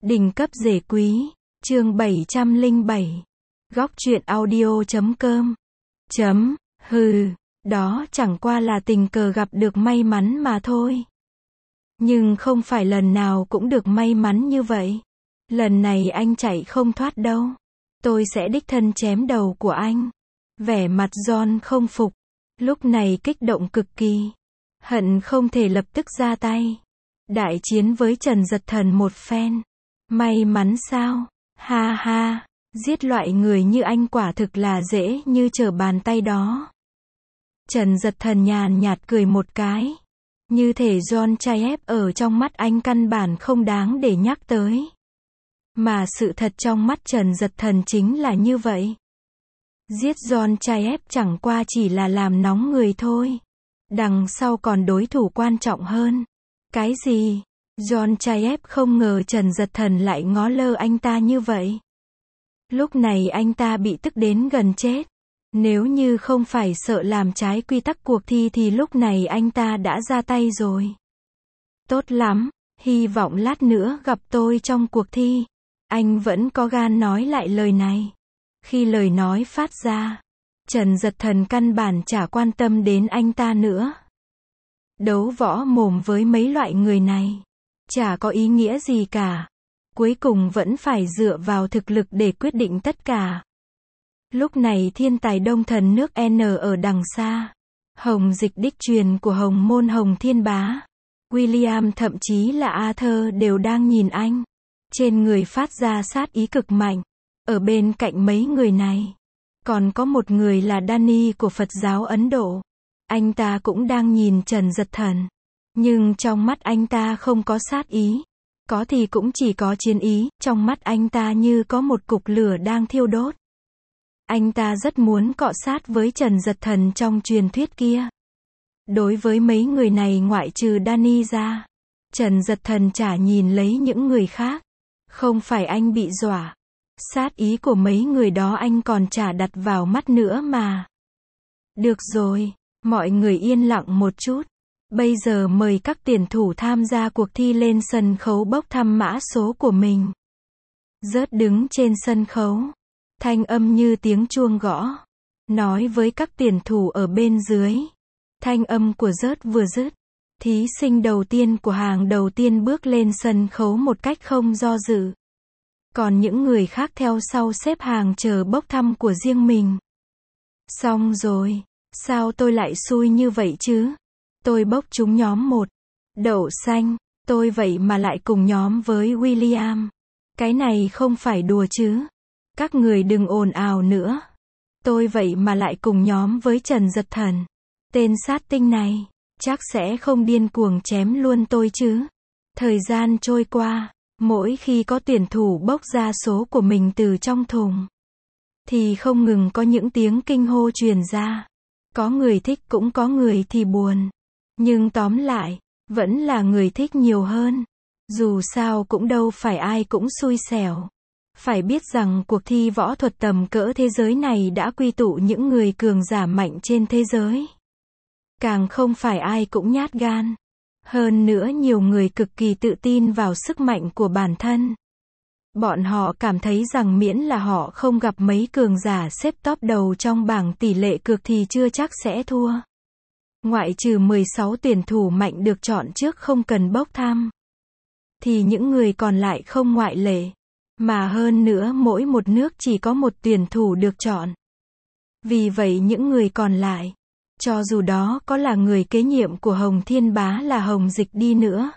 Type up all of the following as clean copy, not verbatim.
Đỉnh cấp rể quý, chương 707. Góc truyện audio.com. Hừ, đó chẳng qua là tình cờ gặp được may mắn mà thôi. Nhưng không phải lần nào cũng được may mắn như vậy. Lần này anh chạy không thoát đâu. Tôi sẽ đích thân chém đầu của anh. Vẻ mặt John không phục. Lúc này kích động cực kỳ. Hận không thể lập tức ra tay. Đại chiến với Trần Giật Thần một phen. May mắn sao? Ha ha, giết loại người như anh quả thực là dễ như trở bàn tay đó. Trần Giật Thần nhàn nhạt cười một cái. Như thể John Chaef ở trong mắt anh căn bản không đáng để nhắc tới. Mà sự thật trong mắt Trần Giật Thần chính là như vậy. Giết John Chaef chẳng qua chỉ là làm nóng người thôi. Đằng sau còn đối thủ quan trọng hơn. Cái gì? John Chaef không ngờ Trần Giật Thần lại ngó lơ anh ta như vậy. Lúc này anh ta bị tức đến gần chết. Nếu như không phải sợ làm trái quy tắc cuộc thi thì lúc này anh ta đã ra tay rồi. Tốt lắm, hy vọng lát nữa gặp tôi trong cuộc thi. Anh vẫn có gan nói lại lời này. Khi lời nói phát ra, Trần Giật Thần căn bản chả quan tâm đến anh ta nữa. Đấu võ mồm với mấy loại người này chả có ý nghĩa gì cả. Cuối cùng vẫn phải dựa vào thực lực để quyết định tất cả. Lúc này thiên tài đông thần nước N ở đằng xa. Hồng Dịch đích truyền của Hồng Môn Hồng Thiên Bá. William thậm chí là Arthur đều đang nhìn anh. Trên người phát ra sát ý cực mạnh. Ở bên cạnh mấy người này, còn có một người là Danny của Phật giáo Ấn Độ. Anh ta cũng đang nhìn Trần Giật Thần. Nhưng trong mắt anh ta không có sát ý. Có thì cũng chỉ có chiến ý. Trong mắt anh ta như có một cục lửa đang thiêu đốt. Anh ta rất muốn cọ sát với Trần Giật Thần trong truyền thuyết kia. Đối với mấy người này ngoại trừ Danny ra, Trần Giật Thần chả nhìn lấy những người khác. Không phải anh bị dọa. Sát ý của mấy người đó anh còn chả đặt vào mắt nữa mà. Được rồi, mọi người yên lặng một chút. Bây giờ mời các tuyển thủ tham gia cuộc thi lên sân khấu bốc thăm mã số của mình. Rớt đứng trên sân khấu. Thanh âm như tiếng chuông gõ. Nói với các tuyển thủ ở bên dưới. Thanh âm của Rớt vừa dứt. Thí sinh đầu tiên của hàng đầu tiên bước lên sân khấu một cách không do dự. Còn những người khác theo sau xếp hàng chờ bốc thăm của riêng mình. Xong rồi. Sao tôi lại xui như vậy chứ? Tôi bốc trúng nhóm 1. Đậu xanh. Tôi vậy mà lại cùng nhóm với William. Cái này không phải đùa chứ. Các người đừng ồn ào nữa. Tôi vậy mà lại cùng nhóm với Trần Giật Thần. Tên sát tinh này, chắc sẽ không điên cuồng chém luôn tôi chứ. Thời gian trôi qua, mỗi khi có tuyển thủ bốc ra số của mình từ trong thùng, thì không ngừng có những tiếng kinh hô truyền ra. Có người thích cũng có người thì buồn. Nhưng tóm lại, vẫn là người thích nhiều hơn. Dù sao cũng đâu phải ai cũng xui xẻo. Phải biết rằng cuộc thi võ thuật tầm cỡ thế giới này đã quy tụ những người cường giả mạnh trên thế giới. Càng không phải ai cũng nhát gan. Hơn nữa nhiều người cực kỳ tự tin vào sức mạnh của bản thân. Bọn họ cảm thấy rằng miễn là họ không gặp mấy cường giả xếp top đầu trong bảng tỷ lệ cược thì chưa chắc sẽ thua. Ngoại trừ 16 tuyển thủ mạnh được chọn trước không cần bốc thăm, thì những người còn lại không ngoại lệ. Mà hơn nữa mỗi một nước chỉ có một tuyển thủ được chọn. Vì vậy những người còn lại, cho dù đó có là người kế nhiệm của Hồng Thiên Bá là Hồng Dịch đi nữa,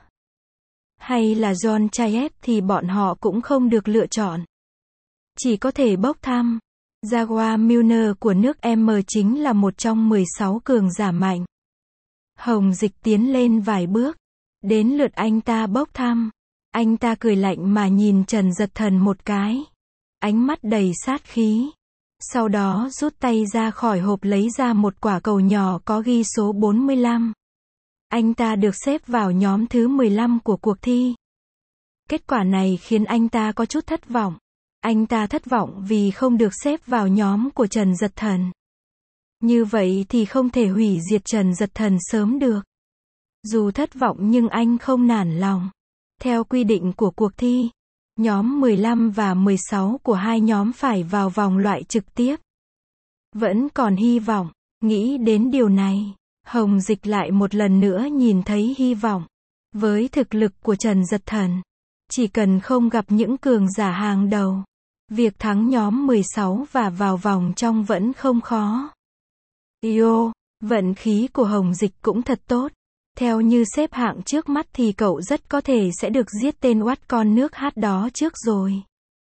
hay là John Chaef thì bọn họ cũng không được lựa chọn. Chỉ có thể bốc thăm. Jaguar Milner của nước M chính là một trong 16 cường giả mạnh. Hồng Dịch tiến lên vài bước. Đến lượt anh ta bốc thăm. Anh ta cười lạnh mà nhìn Trần Giật Thần một cái. Ánh mắt đầy sát khí. Sau đó rút tay ra khỏi hộp lấy ra một quả cầu nhỏ có ghi số 45. Anh ta được xếp vào nhóm thứ 15 của cuộc thi. Kết quả này khiến anh ta có chút thất vọng. Anh ta thất vọng vì không được xếp vào nhóm của Trần Giật Thần. Như vậy thì không thể hủy diệt Trần Giật Thần sớm được. Dù thất vọng nhưng anh không nản lòng. Theo quy định của cuộc thi, Nhóm 15 và 16 của hai nhóm phải vào vòng loại trực tiếp. Vẫn còn hy vọng. Nghĩ đến điều này, Hồng Dịch lại một lần nữa nhìn thấy hy vọng. Với thực lực của Trần Giật Thần, chỉ cần không gặp những cường giả hàng đầu, việc thắng nhóm 16 và vào vòng trong vẫn không khó. Yo, vận khí của Hồng Dịch cũng thật tốt. Theo như xếp hạng trước mắt thì cậu rất có thể sẽ được giết tên oát con nước hát đó trước rồi.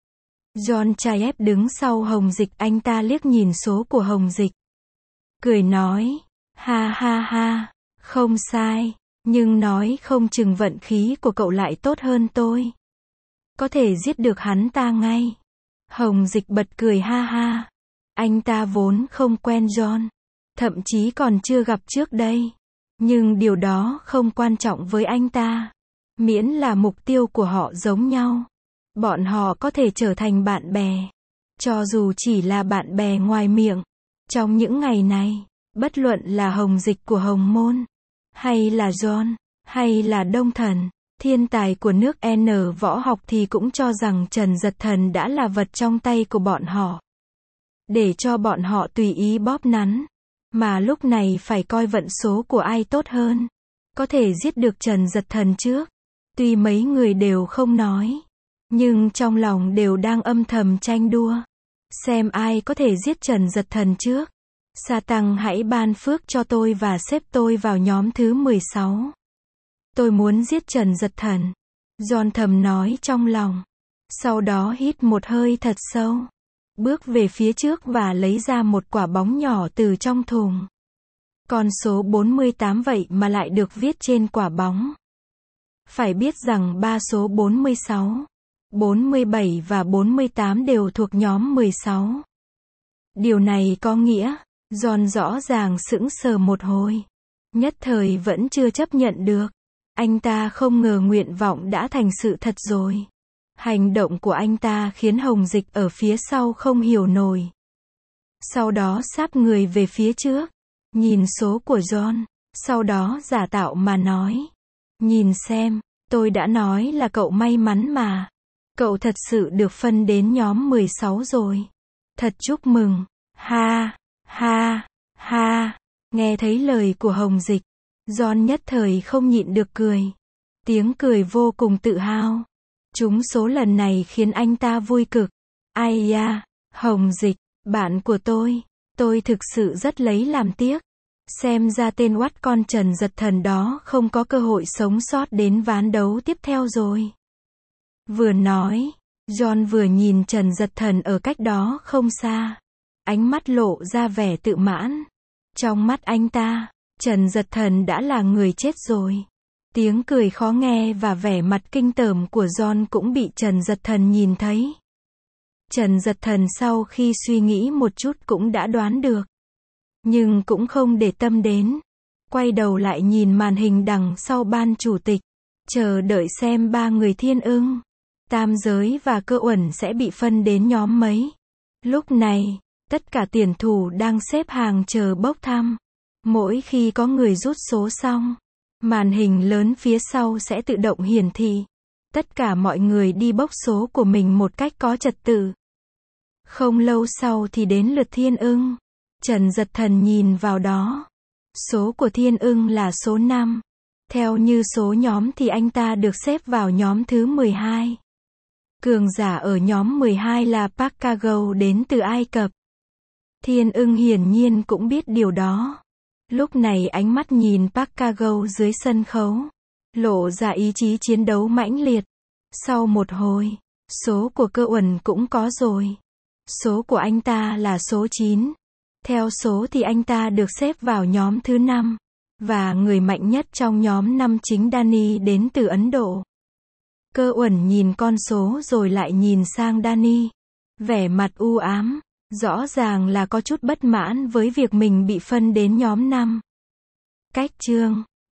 John Chaef đứng sau Hồng Dịch, anh ta liếc nhìn số của Hồng Dịch. Cười nói, ha ha ha, không sai, nhưng nói không chừng vận khí của cậu lại tốt hơn tôi. Có thể giết được hắn ta ngay. Hồng Dịch bật cười ha ha. Anh ta vốn không quen John, thậm chí còn chưa gặp trước đây. Nhưng điều đó không quan trọng với anh ta. Miễn là mục tiêu của họ giống nhau, bọn họ có thể trở thành bạn bè. Cho dù chỉ là bạn bè ngoài miệng. Trong những ngày này, bất luận là Hồng Dịch của Hồng Môn, hay là John, hay là Đông Thần, thiên tài của nước N võ học thì cũng cho rằng Trần Giật Thần đã là vật trong tay của bọn họ. Để cho bọn họ tùy ý bóp nắn. Mà lúc này phải coi vận số của ai tốt hơn. Có thể giết được Trần Giật Thần trước. Tuy mấy người đều không nói, nhưng trong lòng đều đang âm thầm tranh đua. Xem ai có thể giết Trần Giật Thần trước. Sa Tăng hãy ban phước cho tôi và xếp tôi vào nhóm thứ 16. Tôi muốn giết Trần Giật Thần. John thầm nói trong lòng. Sau đó hít một hơi thật sâu. Bước về phía trước và lấy ra một quả bóng nhỏ từ trong thùng. Con số 48 vậy mà lại được viết trên quả bóng. Phải biết rằng ba số 46, 47 và 48 đều thuộc nhóm 16. Điều này có nghĩa, John rõ ràng sững sờ một hồi. Nhất thời vẫn chưa chấp nhận được. Anh ta không ngờ nguyện vọng đã thành sự thật rồi. Hành động của anh ta khiến Hồng Dịch ở phía sau không hiểu nổi. Sau đó sáp người về phía trước. Nhìn số của John. Sau đó giả tạo mà nói. Nhìn xem, tôi đã nói là cậu may mắn mà. Cậu thật sự được phân đến nhóm 16 rồi. Thật chúc mừng. Ha, ha, ha. Nghe thấy lời của Hồng Dịch, John nhất thời không nhịn được cười. Tiếng cười vô cùng tự hào. Trúng số lần này khiến anh ta vui cực. Ai da, Hồng Dịch, bạn của tôi thực sự rất lấy làm tiếc. Xem ra tên oát con Trần Giật Thần đó không có cơ hội sống sót đến ván đấu tiếp theo rồi. Vừa nói, John vừa nhìn Trần Giật Thần ở cách đó không xa. Ánh mắt lộ ra vẻ tự mãn. Trong mắt anh ta, Trần Giật Thần đã là người chết rồi. Tiếng cười khó nghe và vẻ mặt kinh tởm của John cũng bị Trần Giật Thần nhìn thấy. Trần Giật Thần sau khi suy nghĩ một chút cũng đã đoán được. Nhưng cũng không để tâm đến. Quay đầu lại nhìn màn hình đằng sau ban chủ tịch. Chờ đợi xem ba người Thiên Ưng, Tam Giới và Cơ Uẩn sẽ bị phân đến nhóm mấy. Lúc này, tất cả tuyển thủ đang xếp hàng chờ bốc thăm. Mỗi khi có người rút số xong, màn hình lớn phía sau sẽ tự động hiển thị. Tất cả mọi người đi bốc số của mình một cách có trật tự. Không lâu sau thì đến lượt Thiên Ưng. Trần Giật Thần nhìn vào đó. Số của Thiên Ưng là số 5. Theo như số nhóm thì anh ta được xếp vào nhóm thứ 12. Cường giả ở nhóm 12 là Pakago đến từ Ai Cập. Thiên Ưng hiển nhiên cũng biết điều đó. Lúc này ánh mắt nhìn Pakago dưới sân khấu, lộ ra ý chí chiến đấu mãnh liệt. Sau một hồi, số của Cơ Uẩn cũng có rồi. Số của anh ta là số 9. Theo số thì anh ta được xếp vào nhóm thứ 5. Và người mạnh nhất trong nhóm 5 chính Danny đến từ Ấn Độ. Cơ Uẩn nhìn con số rồi lại nhìn sang Danny. Vẻ mặt u ám, rõ ràng là có chút bất mãn với việc mình bị phân đến nhóm 5. Cách chương